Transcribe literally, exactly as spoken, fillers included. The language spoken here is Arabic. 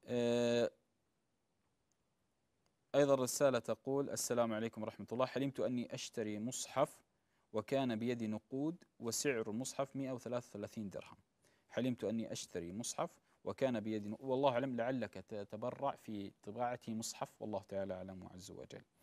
آه، أيضا رسالة تقول: السلام عليكم ورحمة الله، حلمت أني أشتري مصحف وكان بيدي نقود وسعر المصحف مئة وثلاثة وثلاثين درهم. حلمت أني أشتري مصحف وكان بيدي نقود، والله أعلم، لعلك تتبرع في طباعة مصحف، والله تعالى أعلم عز وجل.